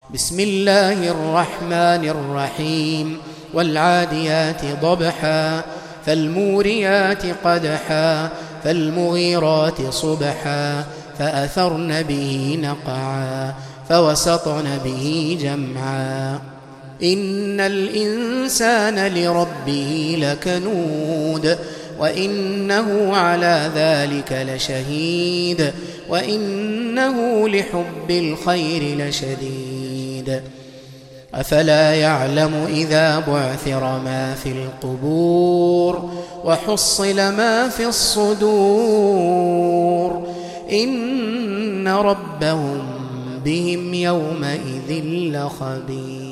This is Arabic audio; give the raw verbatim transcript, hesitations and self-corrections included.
بسم الله الرحمن الرحيم والعاديات ضبحا فالموريات قدحا فالمغيرات صبحا فأثرن به نقعا فوسطن به جمعا إن الإنسان لربه لكنود وإنه على ذلك لشهيد وإنه لحب الخير لشديد أفلا يعلم إذا بعثر ما في القبور وحصل ما في الصدور إن ربهم بهم يومئذ لخبير.